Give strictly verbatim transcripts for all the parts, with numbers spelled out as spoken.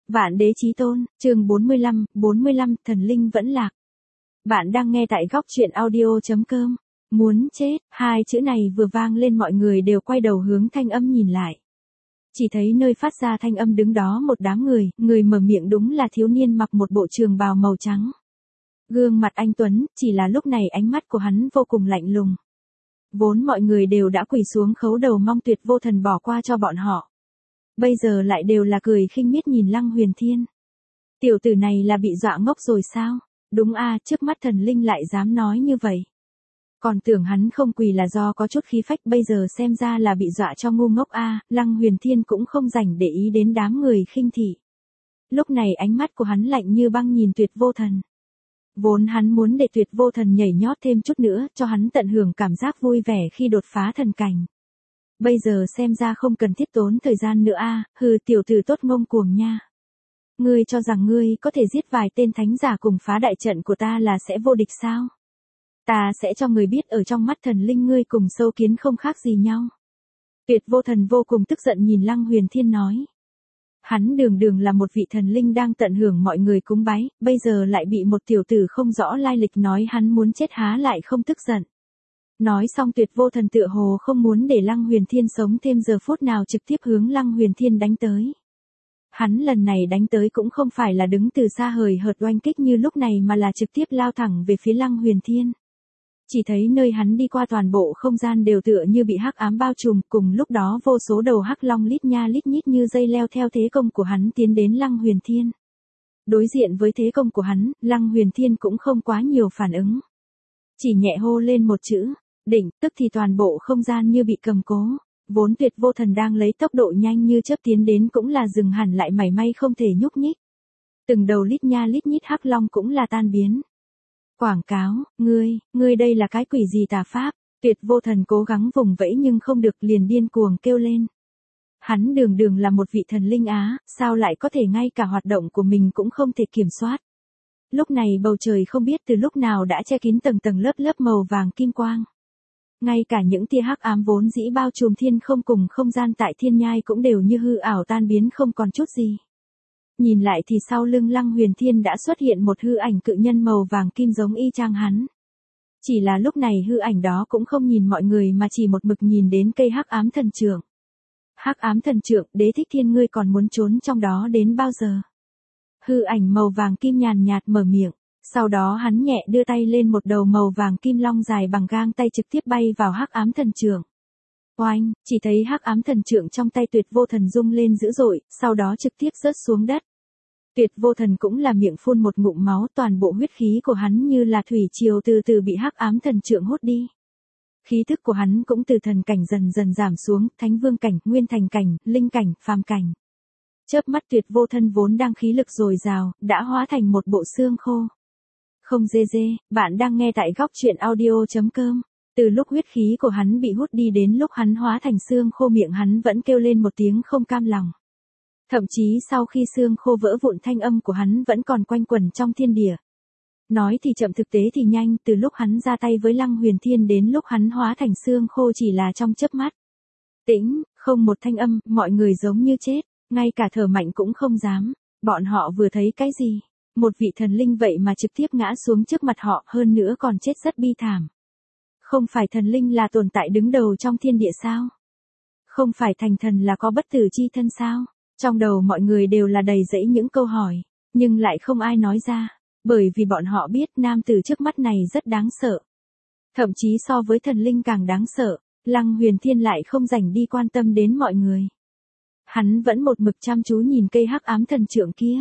Vạn đế chí tôn, chương bốn mươi lăm, bốn mươi lăm, thần linh vẫn lạc. Bạn đang nghe tại góc truyện audio.com. Muốn chết, hai chữ này vừa vang lên mọi người đều quay đầu hướng thanh âm nhìn lại. Chỉ thấy nơi phát ra thanh âm đứng đó một đám người, người mở miệng đúng là thiếu niên mặc một bộ trường bào màu trắng. Gương mặt anh Tuấn, chỉ là lúc này ánh mắt của hắn vô cùng lạnh lùng. Vốn mọi người đều đã quỳ xuống khấu đầu mong Tuyệt Vô Thần bỏ qua cho bọn họ. Bây giờ lại đều là cười khinh miết nhìn Lăng Huyền Thiên. Tiểu tử này là bị dọa ngốc rồi sao? Đúng a, trước mắt thần linh lại dám nói như vậy. Còn tưởng hắn không quỳ là do có chút khí phách, bây giờ xem ra là bị dọa cho ngu ngốc a. Lăng Huyền Thiên cũng không rảnh để ý đến đám người khinh thị. Lúc này ánh mắt của hắn lạnh như băng nhìn Tuyệt Vô Thần. Vốn hắn muốn để Tuyệt Vô Thần nhảy nhót thêm chút nữa, cho hắn tận hưởng cảm giác vui vẻ khi đột phá thần cảnh. Bây giờ xem ra không cần thiết tốn thời gian nữa a. Hừ, tiểu tử tốt ngông cuồng nha. Ngươi cho rằng ngươi có thể giết vài tên thánh giả cùng phá đại trận của ta là sẽ vô địch sao? Ta sẽ cho người biết ở trong mắt thần linh ngươi cùng sâu kiến không khác gì nhau. Tuyệt Vô Thần vô cùng tức giận nhìn Lăng Huyền Thiên nói. Hắn đường đường là một vị thần linh đang tận hưởng mọi người cúng bái, bây giờ lại bị một tiểu tử không rõ lai lịch nói hắn muốn chết, há lại không tức giận. Nói xong Tuyệt Vô Thần tựa hồ không muốn để Lăng Huyền Thiên sống thêm giờ phút nào, trực tiếp hướng Lăng Huyền Thiên đánh tới. Hắn lần này đánh tới cũng không phải là đứng từ xa hời hợt oanh kích như lúc này mà là trực tiếp lao thẳng về phía Lăng Huyền Thiên. Chỉ thấy nơi hắn đi qua toàn bộ không gian đều tựa như bị hắc ám bao trùm, cùng lúc đó vô số đầu hắc long lít nha lít nhít như dây leo theo thế công của hắn tiến đến Lăng Huyền Thiên. Đối diện với thế công của hắn, Lăng Huyền Thiên cũng không quá nhiều phản ứng. Chỉ nhẹ hô lên một chữ, định, tức thì toàn bộ không gian như bị cầm cố. Vốn Tuyệt Vô Thần đang lấy tốc độ nhanh như chớp tiến đến cũng là dừng hẳn lại, mảy may không thể nhúc nhích. Từng đầu lít nha lít nhít hắc long cũng là tan biến. Quảng cáo, ngươi, ngươi đây là cái quỷ gì tà pháp? Tuyệt Vô Thần cố gắng vùng vẫy nhưng không được, liền điên cuồng kêu lên. Hắn đường đường là một vị thần linh á, sao lại có thể ngay cả hoạt động của mình cũng không thể kiểm soát. Lúc này bầu trời không biết từ lúc nào đã che kín tầng tầng lớp lớp màu vàng kim quang. Ngay cả những tia hắc ám vốn dĩ bao trùm thiên không cùng không gian tại thiên nhai cũng đều như hư ảo tan biến không còn chút gì. Nhìn lại thì sau lưng Lăng Huyền Thiên đã xuất hiện một hư ảnh cự nhân màu vàng kim giống y chang hắn. Chỉ là lúc này hư ảnh đó cũng không nhìn mọi người mà chỉ một mực nhìn đến cây hắc ám thần trượng. Hắc ám thần trượng, Đế Thích Thiên, ngươi còn muốn trốn trong đó đến bao giờ? Hư ảnh màu vàng kim nhàn nhạt mở miệng. Sau đó hắn nhẹ đưa tay lên, một đầu màu vàng kim long dài bằng gang tay trực tiếp bay vào hắc ám thần trượng. Oanh, chỉ thấy hắc ám thần trượng trong tay Tuyệt Vô Thần rung lên dữ dội, sau đó trực tiếp rớt xuống đất. Tuyệt Vô Thần cũng là miệng phun một ngụm máu, toàn bộ huyết khí của hắn như là thủy triều từ từ bị hắc ám thần trượng hút đi. Khí thức của hắn cũng từ thần cảnh dần dần giảm xuống, thánh vương cảnh, nguyên thành cảnh, linh cảnh, phàm cảnh. Chớp mắt Tuyệt Vô Thần vốn đang khí lực dồi dào, đã hóa thành một bộ xương khô. Không dê dê, bạn đang nghe tại góc truyện audio.com. Từ lúc huyết khí của hắn bị hút đi đến lúc hắn hóa thành xương khô, miệng hắn vẫn kêu lên một tiếng không cam lòng. Thậm chí sau khi xương khô vỡ vụn, thanh âm của hắn vẫn còn quanh quẩn trong thiên địa. Nói thì chậm, thực tế thì nhanh, từ lúc hắn ra tay với Lăng Huyền Thiên đến lúc hắn hóa thành xương khô chỉ là trong chớp mắt. Tĩnh, không một thanh âm, mọi người giống như chết, ngay cả thở mạnh cũng không dám. Bọn họ vừa thấy cái gì? Một vị thần linh vậy mà trực tiếp ngã xuống trước mặt họ, hơn nữa còn chết rất bi thảm. Không phải thần linh là tồn tại đứng đầu trong thiên địa sao? Không phải thành thần là có bất tử chi thân sao? Trong đầu mọi người đều là đầy dẫy những câu hỏi, nhưng lại không ai nói ra, bởi vì bọn họ biết nam tử trước mắt này rất đáng sợ. Thậm chí so với thần linh càng đáng sợ, Lăng Huyền Thiên lại không rảnh đi quan tâm đến mọi người. Hắn vẫn một mực chăm chú nhìn cây hắc ám thần trượng kia.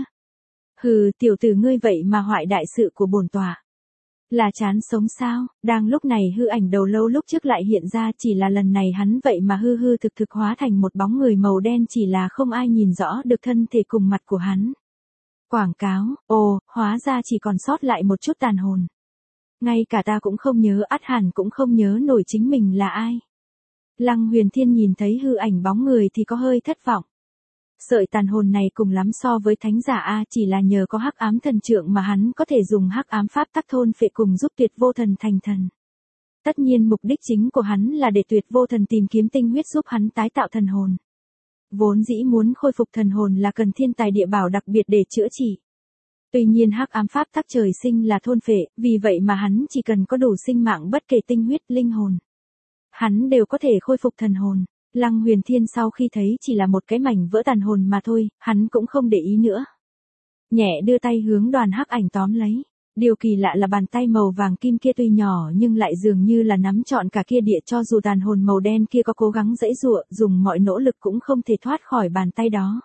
Hừ, tiểu tử ngươi vậy mà hoại đại sự của bổn tọa. Là chán sống sao? Đang lúc này hư ảnh đầu lâu lúc trước lại hiện ra, chỉ là lần này hắn vậy mà hư hư thực thực hóa thành một bóng người màu đen, chỉ là không ai nhìn rõ được thân thể cùng mặt của hắn. Quảng cáo, ồ, hóa ra chỉ còn sót lại một chút tàn hồn. Ngay cả ta cũng không nhớ, ắt hẳn cũng không nhớ nổi chính mình là ai. Lăng Huyền Thiên nhìn thấy hư ảnh bóng người thì có hơi thất vọng. Sợi tàn hồn này cùng lắm so với thánh giả a, chỉ là nhờ có hắc ám thần trượng mà hắn có thể dùng hắc ám pháp tắc thôn phệ cùng giúp Tuyệt Vô Thần thành thần. Tất nhiên mục đích chính của hắn là để Tuyệt Vô Thần tìm kiếm tinh huyết giúp hắn tái tạo thần hồn. Vốn dĩ muốn khôi phục thần hồn là cần thiên tài địa bảo đặc biệt để chữa trị. Tuy nhiên hắc ám pháp tắc trời sinh là thôn phệ, vì vậy mà hắn chỉ cần có đủ sinh mạng bất kể tinh huyết, linh hồn, hắn đều có thể khôi phục thần hồn. Lăng Huyền Thiên sau khi thấy chỉ là một cái mảnh vỡ tàn hồn mà thôi, hắn cũng không để ý nữa. Nhẹ đưa tay hướng đoàn hắc ảnh tóm lấy. Điều kỳ lạ là bàn tay màu vàng kim kia tuy nhỏ nhưng lại dường như là nắm trọn cả kia địa, cho dù tàn hồn màu đen kia có cố gắng giãy giụa, dùng mọi nỗ lực cũng không thể thoát khỏi bàn tay đó.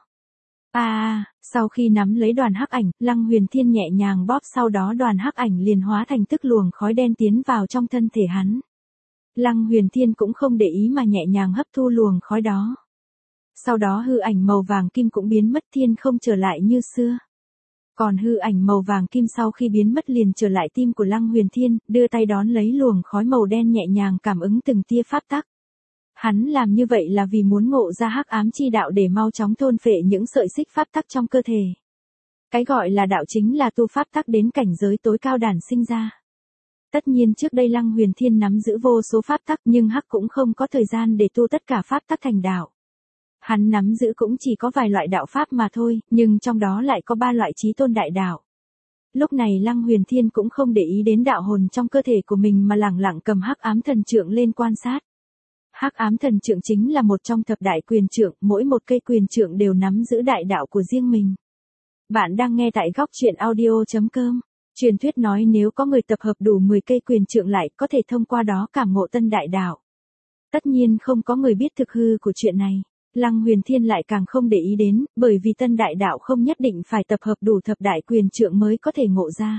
À, sau khi nắm lấy đoàn hắc ảnh, Lăng Huyền Thiên nhẹ nhàng bóp, sau đó đoàn hắc ảnh liền hóa thành tức luồng khói đen tiến vào trong thân thể hắn. Lăng Huyền Thiên cũng không để ý mà nhẹ nhàng hấp thu luồng khói đó. Sau đó hư ảnh màu vàng kim cũng biến mất, thiên không trở lại như xưa. Còn hư ảnh màu vàng kim sau khi biến mất liền trở lại tim của Lăng Huyền Thiên, đưa tay đón lấy luồng khói màu đen, nhẹ nhàng cảm ứng từng tia pháp tắc. Hắn làm như vậy là vì muốn ngộ ra hắc ám chi đạo để mau chóng thôn phệ những sợi xích pháp tắc trong cơ thể. Cái gọi là đạo chính là tu pháp tắc đến cảnh giới tối cao đản sinh ra. Tất nhiên trước đây Lăng Huyền Thiên nắm giữ vô số pháp tắc, nhưng hắc cũng không có thời gian để tu tất cả pháp tắc thành đạo. Hắn nắm giữ cũng chỉ có vài loại đạo pháp mà thôi, nhưng trong đó lại có ba loại chí tôn đại đạo. Lúc này Lăng Huyền Thiên cũng không để ý đến đạo hồn trong cơ thể của mình mà lẳng lặng cầm hắc ám thần trượng lên quan sát. Hắc ám thần trượng chính là một trong thập đại quyền trượng, mỗi một cây quyền trượng đều nắm giữ đại đạo của riêng mình. Bạn đang nghe tại góc truyện audio chấm com. Truyền thuyết nói nếu có người tập hợp đủ mười cây quyền trượng lại, có thể thông qua đó cảm ngộ tân đại đạo. Tất nhiên không có người biết thực hư của chuyện này. Lăng Huyền Thiên lại càng không để ý đến, bởi vì tân đại đạo không nhất định phải tập hợp đủ thập đại quyền trượng mới có thể ngộ ra.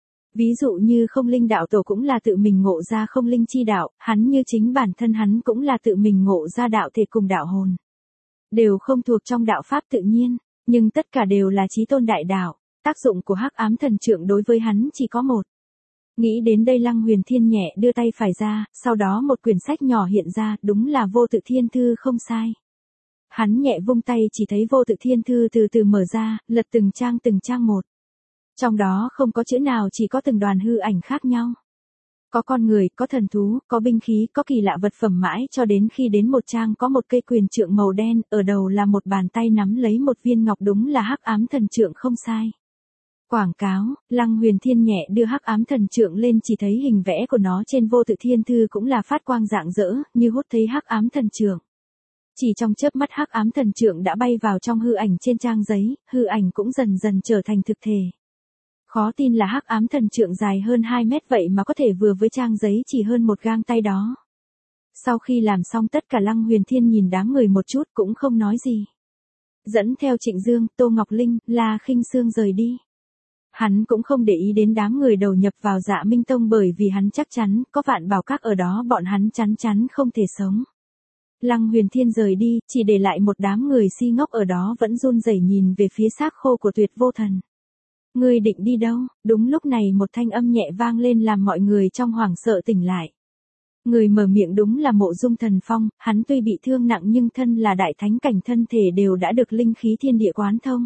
Ví dụ như Không Linh đạo tổ cũng là tự mình ngộ ra Không Linh chi đạo, hắn như chính bản thân hắn cũng là tự mình ngộ ra đạo thể cùng đạo hồn. Đều không thuộc trong đạo pháp tự nhiên, nhưng tất cả đều là chí tôn đại đạo, tác dụng của hắc ám thần trượng đối với hắn chỉ có một. Nghĩ đến đây Lăng Huyền Thiên nhẹ đưa tay phải ra, sau đó một quyển sách nhỏ hiện ra, đúng là Vô Tự Thiên Thư không sai. Hắn nhẹ vung tay chỉ thấy Vô Tự Thiên Thư từ từ mở ra, lật từng trang từng trang một. Trong đó không có chữ nào, chỉ có từng đoàn hư ảnh khác nhau. Có con người, có thần thú, có binh khí, có kỳ lạ vật phẩm, mãi cho đến khi đến một trang có một cây quyền trượng màu đen, ở đầu là một bàn tay nắm lấy một viên ngọc, đúng là hắc ám thần trượng không sai. Quảng cáo, Lăng Huyền Thiên nhẹ đưa hắc ám thần trượng lên, chỉ thấy hình vẽ của nó trên Vô Tự Thiên Thư cũng là phát quang rạng rỡ, như hút thấy hắc ám thần trượng. Chỉ trong chớp mắt hắc ám thần trượng đã bay vào trong hư ảnh trên trang giấy, hư ảnh cũng dần dần trở thành thực thể. Khó tin là hắc ám thần trượng dài hơn hai mét vậy mà có thể vừa với trang giấy chỉ hơn một gang tay đó. Sau khi làm xong tất cả, Lăng Huyền Thiên nhìn đám người một chút cũng không nói gì. Dẫn theo Trịnh Dương, Tô Ngọc Linh, La Khinh Sương rời đi. Hắn cũng không để ý đến đám người đầu nhập vào Dạ Minh Tông, bởi vì hắn chắc chắn có Vạn Bảo Các ở đó, bọn hắn chắn chắn không thể sống. Lăng Huyền Thiên rời đi, chỉ để lại một đám người si ngốc ở đó vẫn run rẩy nhìn về phía xác khô của Tuyệt Vô Thần. Ngươi định đi đâu? Đúng lúc này một thanh âm nhẹ vang lên làm mọi người trong hoảng sợ tỉnh lại. Người mở miệng đúng là Mộ Dung Thần Phong, hắn tuy bị thương nặng nhưng thân là đại thánh cảnh, thân thể đều đã được linh khí thiên địa quán thông.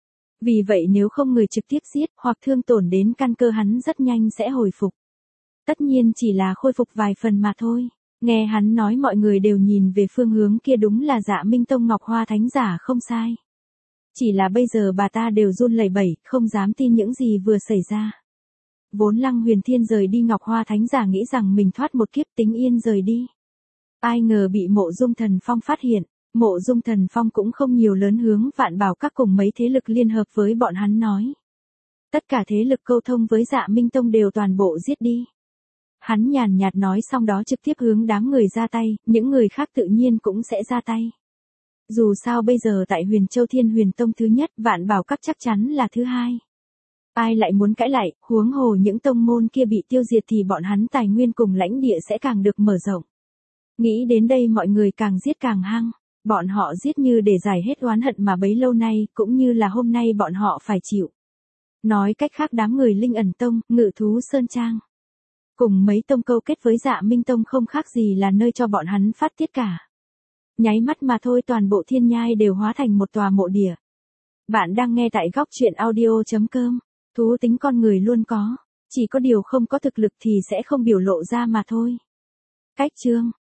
Vì vậy nếu không người trực tiếp giết hoặc thương tổn đến căn cơ, hắn rất nhanh sẽ hồi phục. Tất nhiên chỉ là khôi phục vài phần mà thôi. Nghe hắn nói mọi người đều nhìn về phương hướng kia, đúng là Dạ Minh Tông Ngọc Hoa Thánh Giả không sai. Chỉ là bây giờ bà ta đều run lẩy bẩy, không dám tin những gì vừa xảy ra. Vốn Lăng Huyền Thiên rời đi, Ngọc Hoa Thánh Giả nghĩ rằng mình thoát một kiếp tính yên rời đi. Ai ngờ bị Mộ Dung Thần Phong phát hiện. Mộ Dung Thần Phong cũng không nhiều lớn, hướng Vạn Bảo Các cùng mấy thế lực liên hợp với bọn hắn nói. Tất cả thế lực câu thông với Dạ Minh Tông đều toàn bộ giết đi. Hắn nhàn nhạt nói xong đó trực tiếp hướng đám người ra tay, những người khác tự nhiên cũng sẽ ra tay. Dù sao bây giờ tại Huyền Châu Thiên Huyền Tông thứ nhất, Vạn Bảo Các chắc chắn là thứ hai. Ai lại muốn cãi lại, huống hồ những tông môn kia bị tiêu diệt thì bọn hắn tài nguyên cùng lãnh địa sẽ càng được mở rộng. Nghĩ đến đây mọi người càng giết càng hăng. Bọn họ giết như để giải hết oán hận mà bấy lâu nay, cũng như là hôm nay bọn họ phải chịu. Nói cách khác, đám người Linh Ẩn Tông, Ngự Thú Sơn Trang cùng mấy tông câu kết với Dạ Minh Tông không khác gì là nơi cho bọn hắn phát tiết cả. Nháy mắt mà thôi toàn bộ thiên nhai đều hóa thành một tòa mộ địa. Bạn đang nghe tại góc truyện audio chấm com. Thú tính con người luôn có, chỉ có điều không có thực lực thì sẽ không biểu lộ ra mà thôi. Cách chương